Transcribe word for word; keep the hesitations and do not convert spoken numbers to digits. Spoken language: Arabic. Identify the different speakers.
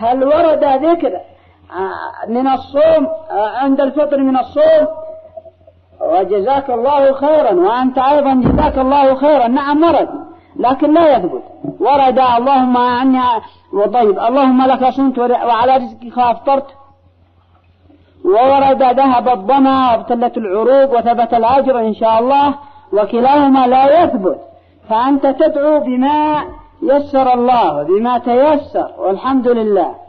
Speaker 1: هل ورد ذكر من الصوم عند الفطر من الصوم؟ وجزاك الله خيرا، وأنت أيضا جزاك الله خيرا. نعم ورد، لكن لا يثبت. ورد اللهم عني وطيب اللهم لك صمت وعلى رزقك أفطرت، وورد ذهب الظما وابتلت العروق وثبت الأجر إن شاء الله، وكلاهما لا يثبت. فأنت تدعو بما يسر الله، بما تيسر، والحمد لله.